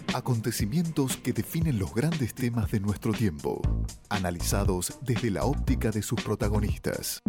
Acontecimientos que definen los grandes temas de nuestro tiempo, analizados desde la óptica de sus protagonistas.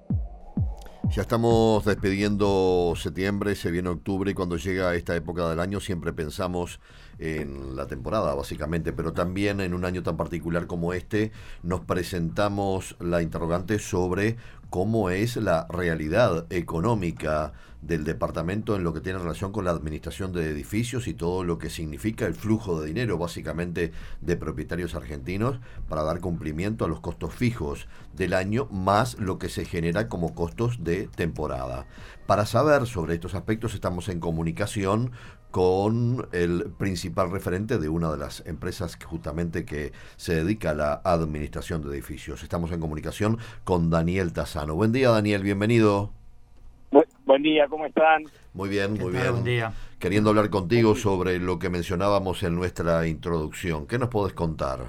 Ya estamos despidiendo septiembre, se viene octubre y cuando llega esta época del año siempre pensamos en la temporada básicamente, pero también en un año tan particular como este nos presentamos la interrogante sobre cómo es la realidad económica del departamento en lo que tiene relación con la administración de edificios y todo lo que significa el flujo de dinero básicamente de propietarios argentinos para dar cumplimiento a los costos fijos del año más lo que se genera como costos de temporada. Para saber sobre estos aspectos estamos en comunicación con el principal referente de una de las empresas justamente que se dedica a la administración de edificios. Estamos en comunicación con Daniel Tassano. Buen día, Daniel, bienvenido. Buen día, ¿cómo están? Muy bien, muy bien. Buen día. Queriendo hablar contigo sobre lo que mencionábamos en nuestra introducción. ¿Qué nos podés contar?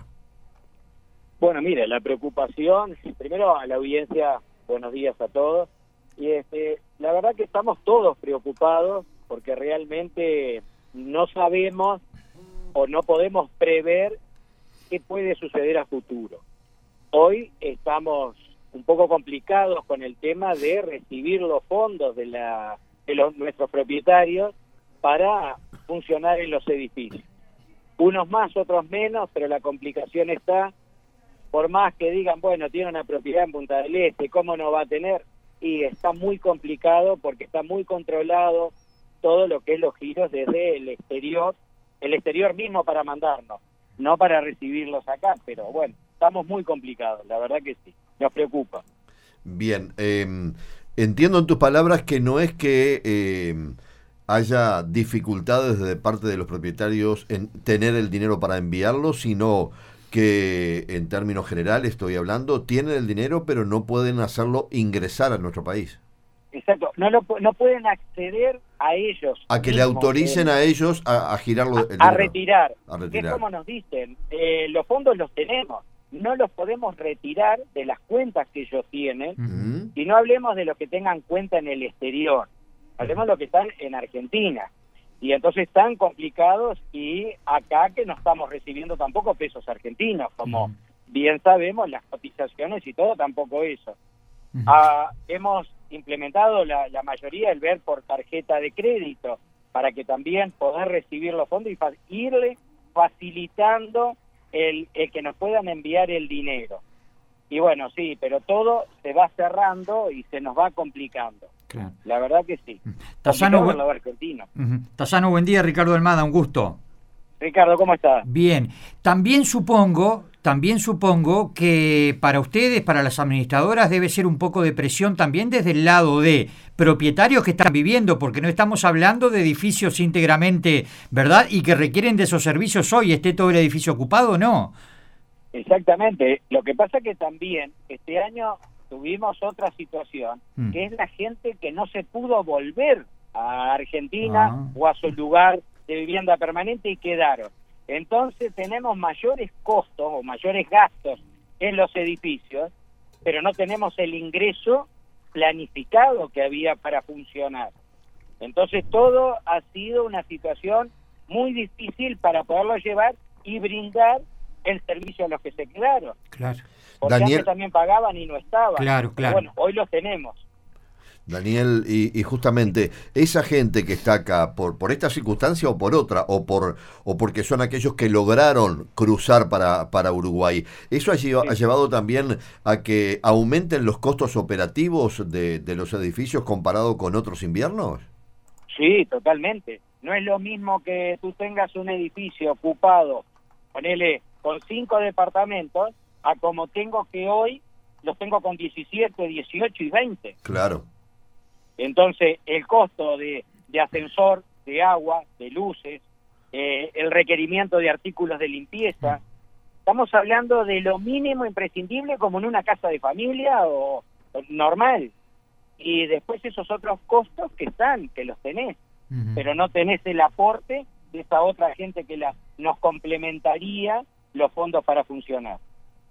Bueno, mire, la preocupación, primero a la audiencia, buenos días a todos. Y la verdad que estamos todos preocupados porque realmente no sabemos o no podemos prever qué puede suceder a futuro. Hoy estamos un poco complicados con el tema de recibir los fondos de nuestros propietarios para funcionar en los edificios. Unos más, otros menos, pero la complicación está, por más que digan, bueno, tiene una propiedad en Punta del Este, ¿cómo no va a tener? Y está muy complicado porque está muy controlado todo lo que es los giros desde el exterior mismo para mandarnos, no para recibirlos acá, pero bueno, estamos muy complicados, la verdad que sí, nos preocupa. Bien, entiendo en tus palabras que no es que haya dificultades de parte de los propietarios en tener el dinero para enviarlo, sino que en términos generales estoy hablando, tienen el dinero pero no pueden hacerlo ingresar a nuestro país. Exacto, no pueden acceder a ellos. A que le autoricen a ellos a girarlo. A retirar. A retirar. Que es como nos dicen, los fondos los tenemos, no los podemos retirar de las cuentas que ellos tienen, y no hablemos de los que tengan cuenta en el exterior, hablemos de los que están en Argentina. Y entonces están complicados y acá que no estamos recibiendo tampoco pesos argentinos, como bien sabemos, las cotizaciones y todo, tampoco eso. Hemos implementado la mayoría el ver por tarjeta de crédito para que también poder recibir los fondos y irle facilitando el que nos puedan enviar el dinero. Y bueno, sí, pero todo se va cerrando y se nos va complicando. Claro. La verdad que sí. Tassano, argentino. Tassano, buen día. Ricardo Almada, un gusto. Ricardo, ¿cómo estás? Bien. También supongo que para ustedes, para las administradoras, debe ser un poco de presión también desde el lado de propietarios que están viviendo, porque no estamos hablando de edificios íntegramente, ¿verdad? Y que requieren de esos servicios hoy, esté todo el edificio ocupado, ¿no? Exactamente. Lo que pasa que también este año tuvimos otra situación, que es la gente que no se pudo volver a Argentina o a su lugar de vivienda permanente y quedaron. Entonces tenemos mayores costos o mayores gastos en los edificios, pero no tenemos el ingreso planificado que había para funcionar. Entonces todo ha sido una situación muy difícil para poderlo llevar y brindar el servicio a los que se quedaron. Claro. Porque antes también pagaban y no estaban. Claro. Pero bueno, hoy los tenemos. Daniel, y justamente esa gente que está acá por esta circunstancia o por otra, o porque son aquellos que lograron cruzar para Uruguay, ¿eso ha llevado también a que aumenten los costos operativos de los edificios comparado con otros inviernos? Sí, totalmente. No es lo mismo que tú tengas un edificio ocupado, ponele, con 5 departamentos, a como tengo que hoy, los tengo con 17, 18 y 20. Claro. Entonces, el costo de ascensor, de agua, de luces, el requerimiento de artículos de limpieza, estamos hablando de lo mínimo imprescindible como en una casa de familia o normal. Y después esos otros costos que los tenés, pero no tenés el aporte de esa otra gente que nos complementaría los fondos para funcionar.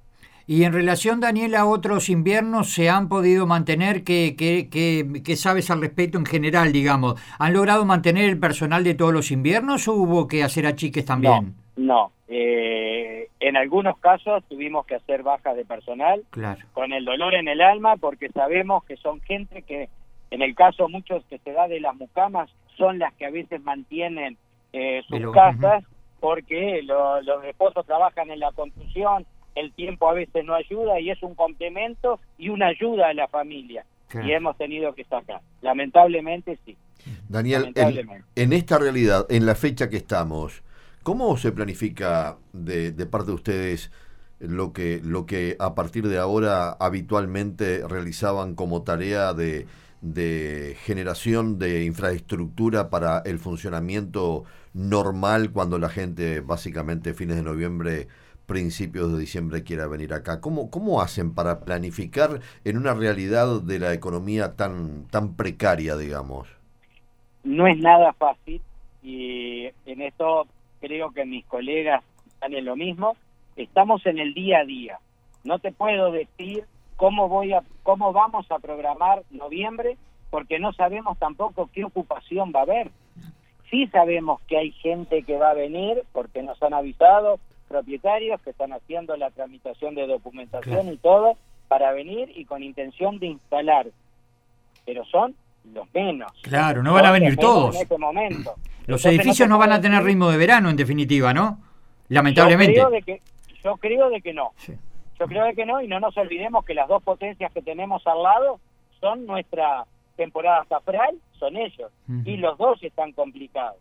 Y en relación, Daniel, a otros inviernos, ¿se han podido mantener? ¿Qué sabes al respecto en general, digamos? ¿Han logrado mantener el personal de todos los inviernos o hubo que hacer achiques también? No. En algunos casos tuvimos que hacer bajas de personal, Claro. con el dolor en el alma, porque sabemos que son gente que, en el caso muchos que se da de las mucamas, son las que a veces mantienen sus casas, porque los esposos trabajan en la construcción, el tiempo a veces no ayuda y es un complemento y una ayuda a la familia. Claro. Y hemos tenido que sacar. Lamentablemente sí. Daniel, en esta realidad, en la fecha que estamos, ¿cómo se planifica de parte de ustedes lo que a partir de ahora habitualmente realizaban como tarea de generación de infraestructura para el funcionamiento normal cuando la gente básicamente fines de noviembre, principios de diciembre quiera venir acá? ¿Cómo hacen para planificar en una realidad de la economía tan precaria, digamos? No es nada fácil y en esto creo que mis colegas están en lo mismo. Estamos en el día a día. No te puedo decir cómo vamos a programar noviembre porque no sabemos tampoco qué ocupación va a haber. Sí sabemos que hay gente que va a venir porque nos han avisado propietarios que están haciendo la tramitación de documentación, claro, y todo para venir y con intención de instalar, pero son los menos. Claro, no van a venir todos. En este momento. Los edificios no van a tener ritmo de verano, en definitiva, ¿no? Lamentablemente. Yo creo de que no. Sí. Yo creo de que no, y no nos olvidemos que las dos potencias que tenemos al lado son nuestra temporada safral, son ellos. Y los dos están complicados.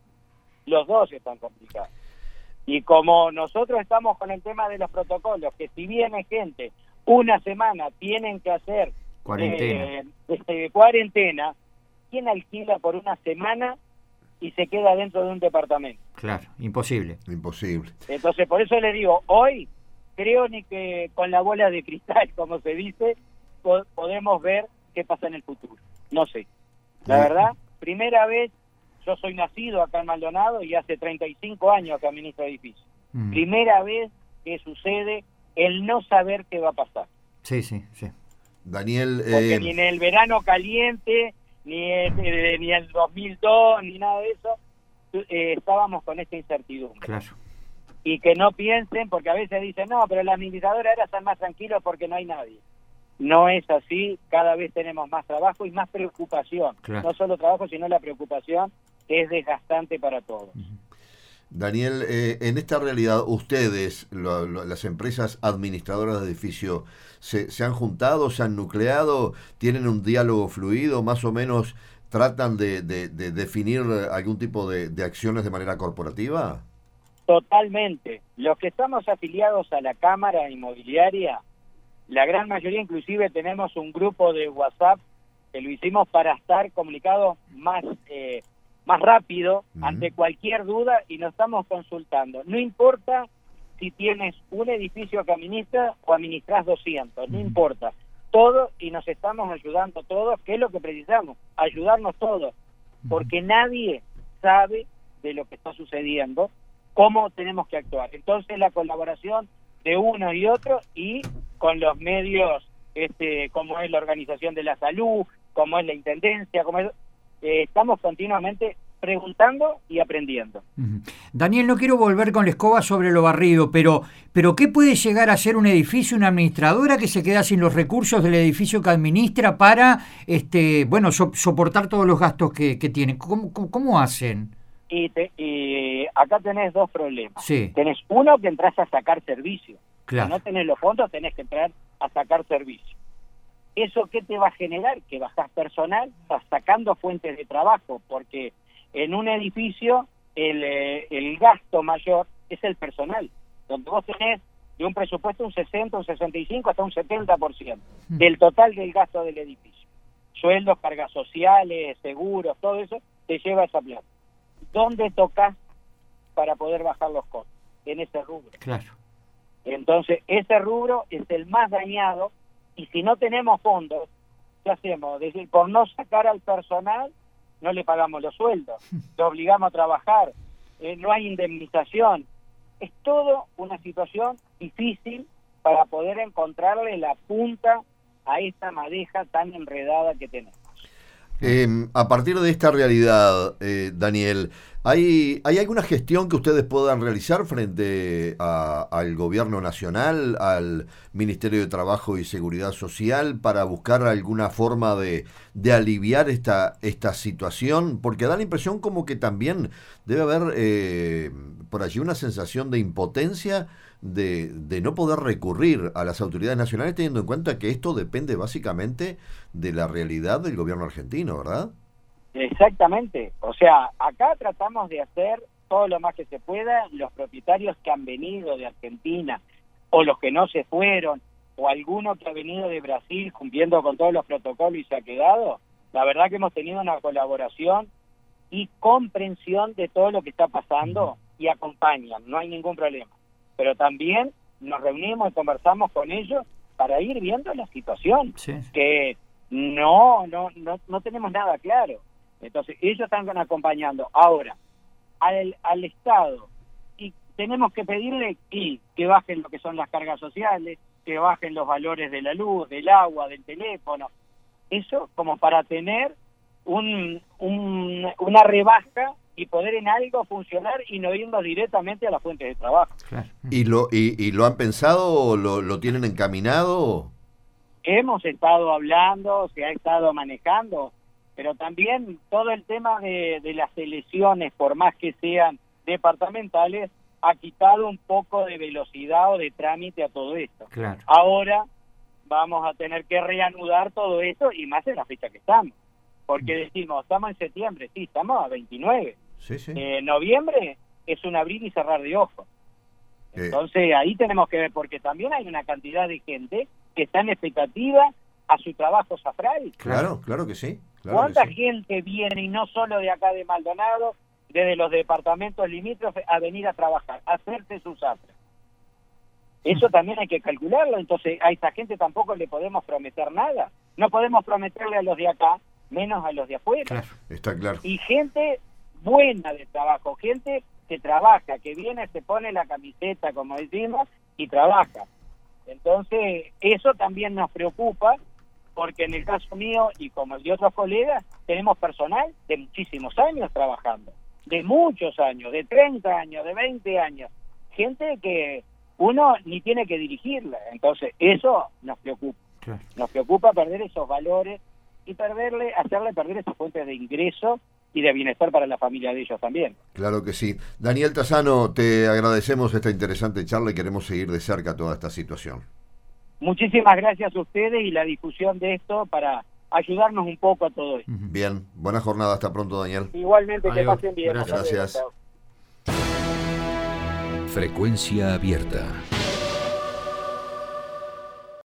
Y como nosotros estamos con el tema de los protocolos, que si viene gente una semana tienen que hacer cuarentena, ¿quién alquila por una semana y se queda dentro de un departamento? Claro, imposible. Entonces, por eso le digo, hoy creo ni que con la bola de cristal, como se dice, podemos ver qué pasa en el futuro. No sé. La verdad, primera vez, yo soy nacido acá en Maldonado y hace 35 años que administro edificios. Primera vez que sucede el no saber qué va a pasar. Sí. Daniel... Porque ni en el verano caliente, ni en el 2002, ni nada de eso, estábamos con esta incertidumbre. Claro. Y que no piensen, porque a veces dicen, no, pero la administradora ahora están más tranquilos porque no hay nadie. No es así, cada vez tenemos más trabajo y más preocupación. Claro. No solo trabajo, sino la preocupación que es desgastante para todos. Daniel, en esta realidad, ustedes, las empresas administradoras de edificios, ¿se han juntado, se han nucleado, tienen un diálogo fluido, más o menos tratan de definir algún tipo de acciones de manera corporativa? Totalmente. Los que estamos afiliados a la Cámara Inmobiliaria, la gran mayoría inclusive tenemos un grupo de WhatsApp que lo hicimos para estar comunicados más rápido ante cualquier duda y nos estamos consultando. No importa si tienes un edificio que administras o administras 200, no importa. Todo, y nos estamos ayudando todos, que es lo que precisamos, ayudarnos todos, porque nadie sabe de lo que está sucediendo, cómo tenemos que actuar. Entonces la colaboración de uno y otro y con los medios, como es la Organización de la Salud, como es la Intendencia, como es, estamos continuamente preguntando y aprendiendo. Daniel, no quiero volver con la escoba sobre lo barrido, pero ¿qué puede llegar a ser un edificio, una administradora que se queda sin los recursos del edificio que administra para soportar todos los gastos que tiene? ¿Cómo hacen? Y acá tenés dos problemas. Sí. Tenés uno, que entras a sacar servicio. Claro. Si no tenés los fondos, tenés que entrar a sacar servicio. ¿Eso qué te va a generar? Que bajás personal, estás sacando fuentes de trabajo, porque en un edificio el gasto mayor es el personal, donde vos tenés de un presupuesto un 60, un 65, hasta un 70% del total del gasto del edificio. Sueldos, cargas sociales, seguros, todo eso te lleva esa plata. ¿Dónde tocas para poder bajar los costos? En ese rubro. Claro. Entonces, ese rubro es el más dañado, y si no tenemos fondos, ¿qué hacemos? Es decir, por no sacar al personal, no le pagamos los sueldos, lo obligamos a trabajar, no hay indemnización. Es todo una situación difícil para poder encontrarle la punta a esta madeja tan enredada que tenemos. A partir de esta realidad, Daniel, ¿hay alguna gestión que ustedes puedan realizar frente al gobierno nacional, al Ministerio de Trabajo y Seguridad Social, para buscar alguna forma de aliviar esta situación? Porque da la impresión como que también debe haber por allí una sensación de impotencia de no poder recurrir a las autoridades nacionales, teniendo en cuenta que esto depende básicamente de la realidad del gobierno argentino, ¿verdad? Exactamente. O sea, acá tratamos de hacer todo lo más que se pueda. Los propietarios que han venido de Argentina, o los que no se fueron, o alguno que ha venido de Brasil cumpliendo con todos los protocolos y se ha quedado, la verdad que hemos tenido una colaboración y comprensión de todo lo que está pasando y acompañan, no hay ningún problema. Pero también nos reunimos y conversamos con ellos para ir viendo la situación, que no tenemos nada claro. Entonces, ellos están acompañando ahora al Estado, y tenemos que pedirle que bajen lo que son las cargas sociales, que bajen los valores de la luz, del agua, del teléfono. Eso como para tener una rebaja y poder en algo funcionar y no irnos directamente a las fuentes de trabajo. Claro. ¿Y lo han pensado? ¿Lo tienen encaminado? Hemos estado hablando, se ha estado manejando, pero también todo el tema de las elecciones, por más que sean departamentales, ha quitado un poco de velocidad o de trámite a todo esto. Claro. Ahora vamos a tener que reanudar todo esto, y más en la fecha que estamos. Porque decimos, estamos en septiembre, sí, estamos a 29. Sí, sí. Noviembre es un abrir y cerrar de ojos. Entonces ahí tenemos que ver, porque también hay una cantidad de gente que está en expectativa a su trabajo safral. Claro que sí. Claro ¿Cuánta que sí. gente viene, y no solo de acá de Maldonado, desde los departamentos limítrofes, a venir a trabajar, a hacerse sus zafras? Eso también hay que calcularlo. Entonces a esta gente tampoco le podemos prometer nada. No podemos prometerle a los de acá, menos a los de afuera. Claro. Está claro. Y gente buena de trabajo, gente que trabaja, que viene, se pone la camiseta, como decimos, y trabaja. Entonces, eso también nos preocupa, porque en el caso mío, y como el de otros colegas, tenemos personal de muchísimos años trabajando, de muchos años, de 30 años, de 20 años, gente que uno ni tiene que dirigirla. Entonces, eso nos preocupa. Claro. Nos preocupa perder esos valores y hacerle perder esas fuentes de ingreso y de bienestar para la familia de ellos también. Claro que sí. Daniel Tassano, te agradecemos esta interesante charla y queremos seguir de cerca toda esta situación. Muchísimas gracias a ustedes y la difusión de esto para ayudarnos un poco a todo esto. Bien, buena jornada, hasta pronto, Daniel. Igualmente, que Adiós. pasen bien. Gracias. Frecuencia abierta.